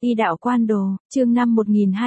Y đạo quan đồ, chương 5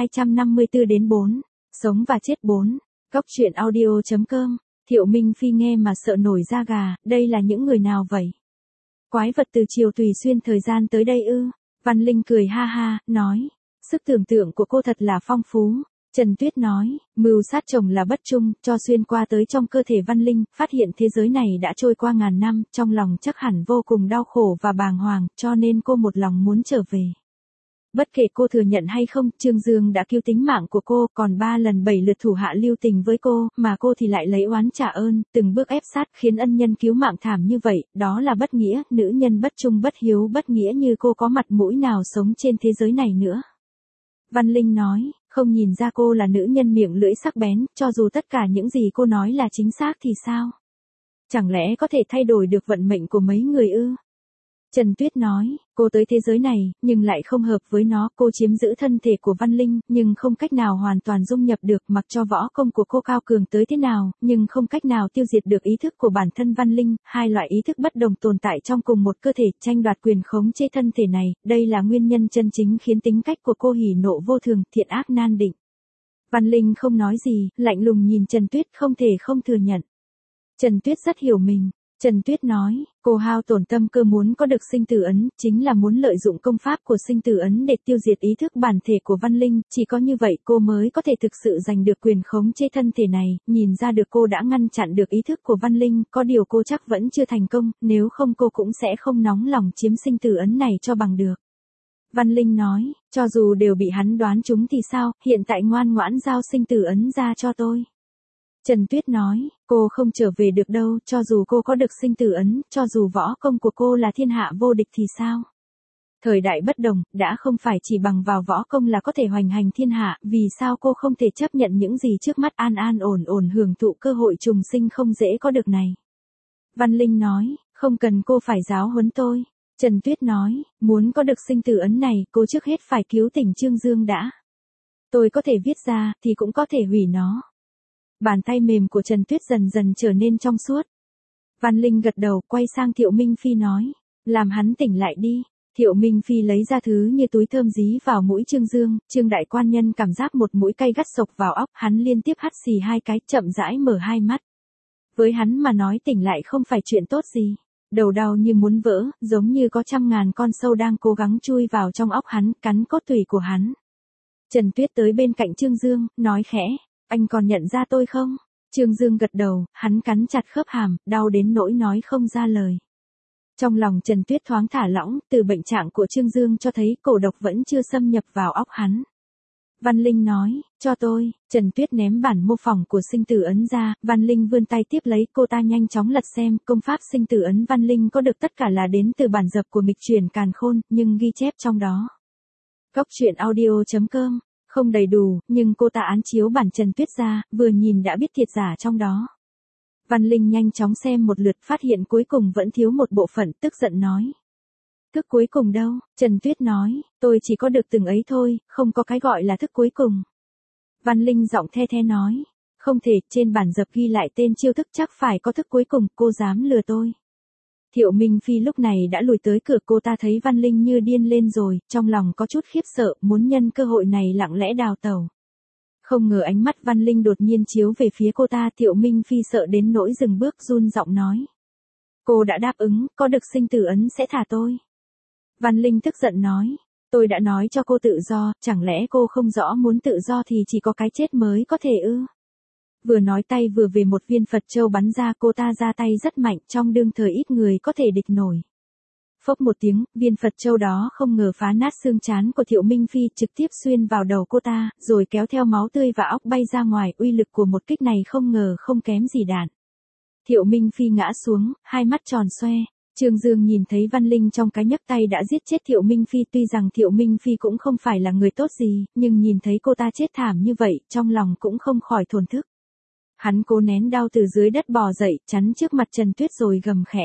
1254-4, sống và chết 4, Cóc truyện audio.com, Thiệu Minh Phi nghe mà sợ nổi da gà, đây là những người nào vậy? Quái vật từ chiều tùy xuyên thời gian tới đây ư? Văn Linh cười ha ha, nói, sức tưởng tượng của cô thật là phong phú. Trần Tuyết nói, mưu sát chồng là bất trung, cho xuyên qua tới trong cơ thể Văn Linh, phát hiện thế giới này đã trôi qua ngàn năm, trong lòng chắc hẳn vô cùng đau khổ và bàng hoàng, cho nên cô một lòng muốn trở về. Bất kể cô thừa nhận hay không, Trương Dương đã cứu tính mạng của cô, còn 3 lần 7 lượt thủ hạ lưu tình với cô, mà cô thì lại lấy oán trả ơn, từng bước ép sát khiến ân nhân cứu mạng thảm như vậy, đó là bất nghĩa, nữ nhân bất trung bất hiếu bất nghĩa như cô có mặt mũi nào sống trên thế giới này nữa. Văn Linh nói, không nhìn ra cô là nữ nhân miệng lưỡi sắc bén, cho dù tất cả những gì cô nói là chính xác thì sao? Chẳng lẽ có thể thay đổi được vận mệnh của mấy người ư? Trần Tuyết nói, cô tới thế giới này, nhưng lại không hợp với nó, cô chiếm giữ thân thể của Văn Linh, nhưng không cách nào hoàn toàn dung nhập được, mặc cho võ công của cô cao cường tới thế nào, nhưng không cách nào tiêu diệt được ý thức của bản thân Văn Linh, hai loại ý thức bất đồng tồn tại trong cùng một cơ thể, tranh đoạt quyền khống chế thân thể này, đây là nguyên nhân chân chính khiến tính cách của cô hỉ nộ vô thường, thiện ác nan định. Văn Linh không nói gì, lạnh lùng nhìn Trần Tuyết, không thể không thừa nhận. Trần Tuyết rất hiểu mình. Trần Tuyết nói, cô hao tổn tâm cơ muốn có được sinh tử ấn, chính là muốn lợi dụng công pháp của sinh tử ấn để tiêu diệt ý thức bản thể của Văn Linh, chỉ có như vậy cô mới có thể thực sự giành được quyền khống chế thân thể này, nhìn ra được cô đã ngăn chặn được ý thức của Văn Linh, có điều cô chắc vẫn chưa thành công, nếu không cô cũng sẽ không nóng lòng chiếm sinh tử ấn này cho bằng được. Văn Linh nói, cho dù đều bị hắn đoán trúng thì sao, hiện tại ngoan ngoãn giao sinh tử ấn ra cho tôi. Trần Tuyết nói, cô không trở về được đâu, cho dù cô có được sinh tử ấn, cho dù võ công của cô là thiên hạ vô địch thì sao? Thời đại bất đồng, đã không phải chỉ bằng vào võ công là có thể hoành hành thiên hạ, vì sao cô không thể chấp nhận những gì trước mắt an an ổn ổn hưởng thụ cơ hội trùng sinh không dễ có được này? Văn Linh nói, không cần cô phải giáo huấn tôi. Trần Tuyết nói, muốn có được sinh tử ấn này, cô trước hết phải cứu tỉnh Trương Dương đã. Tôi có thể viết ra, thì cũng có thể hủy nó. Bàn tay mềm của Trần Tuyết dần dần trở nên trong suốt. Văn Linh gật đầu, quay sang Thiệu Minh Phi nói, làm hắn tỉnh lại đi. Thiệu Minh Phi lấy ra thứ như túi thơm dí vào mũi Trương Dương, Trương đại quan nhân cảm giác một mũi cay gắt sộc vào óc, hắn liên tiếp hắt xì 2 cái, chậm rãi mở hai mắt. Với hắn mà nói tỉnh lại không phải chuyện tốt gì. Đầu đau như muốn vỡ, giống như có 100.000 con sâu đang cố gắng chui vào trong óc hắn, cắn cốt tủy của hắn. Trần Tuyết tới bên cạnh Trương Dương, nói khẽ. Anh còn nhận ra tôi không? Trương Dương gật đầu, hắn cắn chặt khớp hàm, đau đến nỗi nói không ra lời. Trong lòng Trần Tuyết thoáng thả lỏng, từ bệnh trạng của Trương Dương cho thấy cổ độc vẫn chưa xâm nhập vào óc hắn. Văn Linh nói, cho tôi. Trần Tuyết ném bản mô phỏng của sinh tử ấn ra, Văn Linh vươn tay tiếp lấy, cô ta nhanh chóng lật xem, công pháp sinh tử ấn Văn Linh có được tất cả là đến từ bản dập của nghịch truyền càn khôn, nhưng ghi chép trong đó. Cóc truyện audio.com. Không đầy đủ, nhưng cô ta án chiếu bản Trần Tuyết ra, vừa nhìn đã biết thiệt giả trong đó. Văn Linh nhanh chóng xem một lượt, phát hiện cuối cùng vẫn thiếu một bộ phận, tức giận nói. Thức cuối cùng đâu? Trần Tuyết nói, tôi chỉ có được từng ấy thôi, không có cái gọi là thức cuối cùng. Văn Linh giọng the the nói, không thể, trên bản dập ghi lại tên chiêu thức chắc phải có thức cuối cùng, cô dám lừa tôi. Thiệu Minh Phi lúc này đã lùi tới cửa, cô ta thấy Văn Linh như điên lên rồi, trong lòng có chút khiếp sợ, muốn nhân cơ hội này lặng lẽ đào tẩu. Không ngờ ánh mắt Văn Linh đột nhiên chiếu về phía cô ta, Thiệu Minh Phi sợ đến nỗi dừng bước, run giọng nói. Cô đã đáp ứng, có được sinh tử ấn sẽ thả tôi. Văn Linh tức giận nói, tôi đã nói cho cô tự do, chẳng lẽ cô không rõ muốn tự do thì chỉ có cái chết mới có thể ư? Vừa nói tay vừa về một viên Phật châu bắn ra, cô ta ra tay rất mạnh, trong đương thời ít người có thể địch nổi. Phốc một tiếng, viên Phật châu đó không ngờ phá nát xương trán của Thiệu Minh Phi, trực tiếp xuyên vào đầu cô ta, rồi kéo theo máu tươi và óc bay ra ngoài, uy lực của một kích này không ngờ không kém gì đạn. Thiệu Minh Phi ngã xuống, hai mắt tròn xoe. Trương Dương nhìn thấy Văn Linh trong cái nhấc tay đã giết chết Thiệu Minh Phi, tuy rằng Thiệu Minh Phi cũng không phải là người tốt gì, nhưng nhìn thấy cô ta chết thảm như vậy, trong lòng cũng không khỏi thổn thức. Hắn cố nén đau từ dưới đất bò dậy, chắn trước mặt Trần Tuyết rồi gầm khẽ.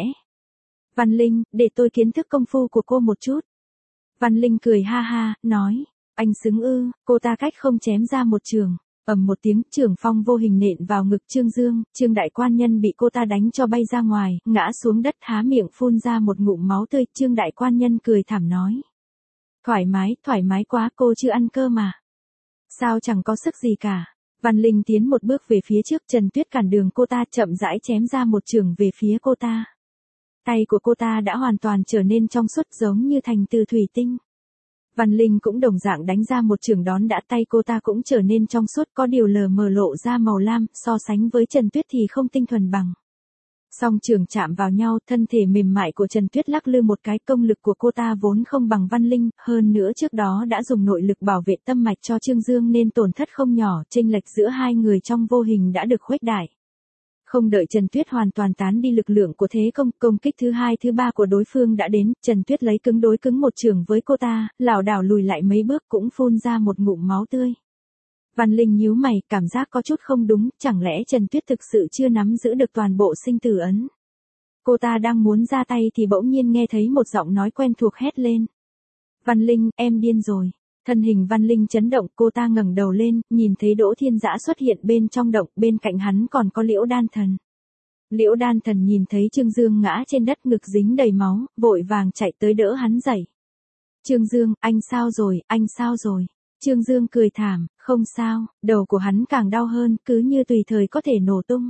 Văn Linh, để tôi kiến thức công phu của cô một chút. Văn Linh cười ha ha, nói, anh xứng ư? Cô ta cách không chém ra một trường. Ầm một tiếng, chưởng phong vô hình nện vào ngực Trương Dương, Trương đại quan nhân bị cô ta đánh cho bay ra ngoài, ngã xuống đất há miệng phun ra một ngụm máu tươi, Trương đại quan nhân cười thảm nói. thoải mái quá, cô chưa ăn cơm mà. Sao chẳng có sức gì cả. Văn Linh tiến một bước về phía trước, Trần Tuyết cản đường cô ta, chậm rãi chém ra một chưởng về phía cô ta. Tay của cô ta đã hoàn toàn trở nên trong suốt giống như thành từ thủy tinh. Văn Linh cũng đồng dạng đánh ra một chưởng đón đã, tay cô ta cũng trở nên trong suốt, có điều lờ mờ lộ ra màu lam, so sánh với Trần Tuyết thì không tinh thuần bằng. Song chưởng chạm vào nhau, thân thể mềm mại của Trần Tuyết lắc lư một cái, công lực của cô ta vốn không bằng Văn Linh, hơn nữa trước đó đã dùng nội lực bảo vệ tâm mạch cho Trương Dương nên tổn thất không nhỏ, chênh lệch giữa hai người trong vô hình đã được khuếch đại. Không đợi Trần Tuyết hoàn toàn tán đi lực lượng của thế công kích thứ hai thứ ba của đối phương đã đến, Trần Tuyết lấy cứng đối cứng một chưởng với cô ta, lảo đảo lùi lại mấy bước cũng phun ra một ngụm máu tươi. Văn Linh nhíu mày, cảm giác có chút không đúng, chẳng lẽ Trần Tuyết thực sự chưa nắm giữ được toàn bộ sinh tử ấn. Cô ta đang muốn ra tay thì bỗng nhiên nghe thấy một giọng nói quen thuộc hét lên. Văn Linh, em điên rồi. Thân hình Văn Linh chấn động, cô ta ngẩng đầu lên, nhìn thấy Đỗ Thiên Dã xuất hiện bên trong động, bên cạnh hắn còn có Liễu Đan Thần. Liễu Đan Thần nhìn thấy Trương Dương ngã trên đất, ngực dính đầy máu, vội vàng chạy tới đỡ hắn dậy. Trương Dương, anh sao rồi, anh sao rồi? Trương Dương cười thảm, không sao, đầu của hắn càng đau hơn, cứ như tùy thời có thể nổ tung.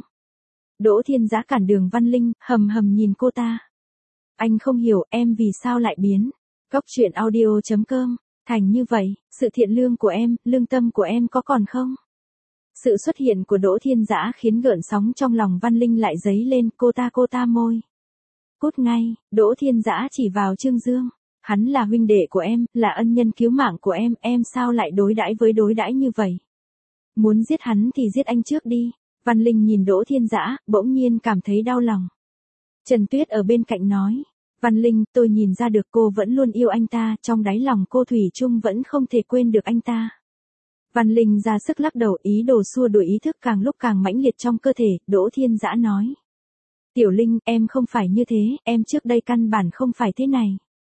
Đỗ Thiên Dã cản đường Văn Linh, hầm nhìn cô ta. Anh không hiểu em vì sao lại biến. Cóc truyện audio.com, thành như vậy, sự thiện lương của em, lương tâm của em có còn không? Sự xuất hiện của Đỗ Thiên Dã khiến gợn sóng trong lòng Văn Linh lại dấy lên, cô ta môi. Cút ngay, Đỗ Thiên Dã chỉ vào Trương Dương. Hắn là huynh đệ của em, là ân nhân cứu mạng của em sao lại đối đãi như vậy? Muốn giết hắn thì giết anh trước đi. Văn Linh nhìn Đỗ Thiên Dã, bỗng nhiên cảm thấy đau lòng. Trần Tuyết ở bên cạnh nói, Văn Linh, tôi nhìn ra được cô vẫn luôn yêu anh ta, trong đáy lòng cô thủy chung vẫn không thể quên được anh ta. Văn Linh ra sức lắc đầu, ý đồ xua đuổi ý thức càng lúc càng mãnh liệt trong cơ thể, Đỗ Thiên Dã nói. Tiểu Linh, em không phải như thế, em trước đây căn bản không phải thế này.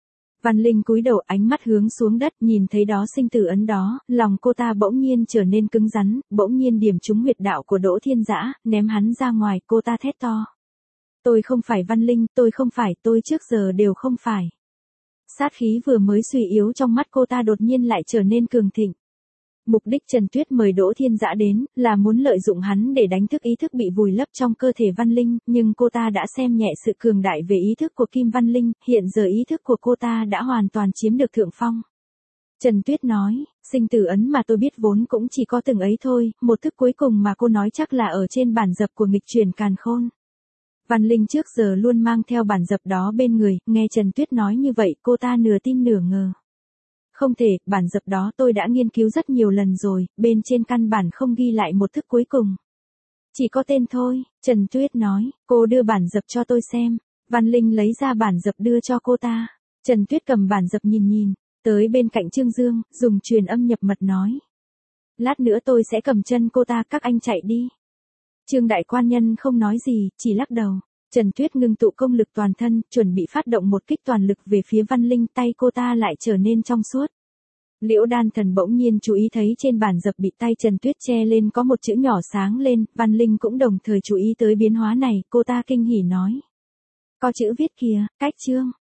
Văn Linh cúi đầu, ánh mắt hướng xuống đất, nhìn thấy đó sinh tử ấn đó, lòng cô ta bỗng nhiên trở nên cứng rắn, bỗng nhiên điểm trúng huyệt đạo của Đỗ Thiên Dã, ném hắn ra ngoài, cô ta thét to. Tôi không phải Văn Linh, tôi không phải, tôi trước giờ đều không phải. Sát khí vừa mới suy yếu trong mắt cô ta đột nhiên lại trở nên cường thịnh. Mục đích Trần Tuyết mời Đỗ Thiên Dã đến, là muốn lợi dụng hắn để đánh thức ý thức bị vùi lấp trong cơ thể Văn Linh, nhưng cô ta đã xem nhẹ sự cường đại về ý thức của Kim Văn Linh, hiện giờ ý thức của cô ta đã hoàn toàn chiếm được thượng phong. Trần Tuyết nói, sinh tử ấn mà tôi biết vốn cũng chỉ có từng ấy thôi, một thức cuối cùng mà cô nói chắc là ở trên bản dập của nghịch chuyển càn khôn. Văn Linh trước giờ luôn mang theo bản dập đó bên người, nghe Trần Tuyết nói như vậy cô ta nửa tin nửa ngờ. Không thể, bản dập đó tôi đã nghiên cứu rất nhiều lần rồi, bên trên căn bản không ghi lại một thức cuối cùng. Chỉ có tên thôi, Trần Tuyết nói, cô đưa bản dập cho tôi xem. Văn Linh lấy ra bản dập đưa cho cô ta. Trần Tuyết cầm bản dập nhìn, tới bên cạnh Trương Dương, dùng truyền âm nhập mật nói. Lát nữa tôi sẽ cầm chân cô ta, các anh chạy đi. Trương Đại Quan Nhân không nói gì, chỉ lắc đầu. Trần Tuyết ngưng tụ công lực toàn thân, chuẩn bị phát động một kích toàn lực về phía Văn Linh, tay cô ta lại trở nên trong suốt. Liễu Đan Thần bỗng nhiên chú ý thấy trên bản dập bị tay Trần Tuyết che lên có một chữ nhỏ sáng lên, Văn Linh cũng đồng thời chú ý tới biến hóa này, cô ta kinh hỉ nói. Có chữ viết kìa, cách chương.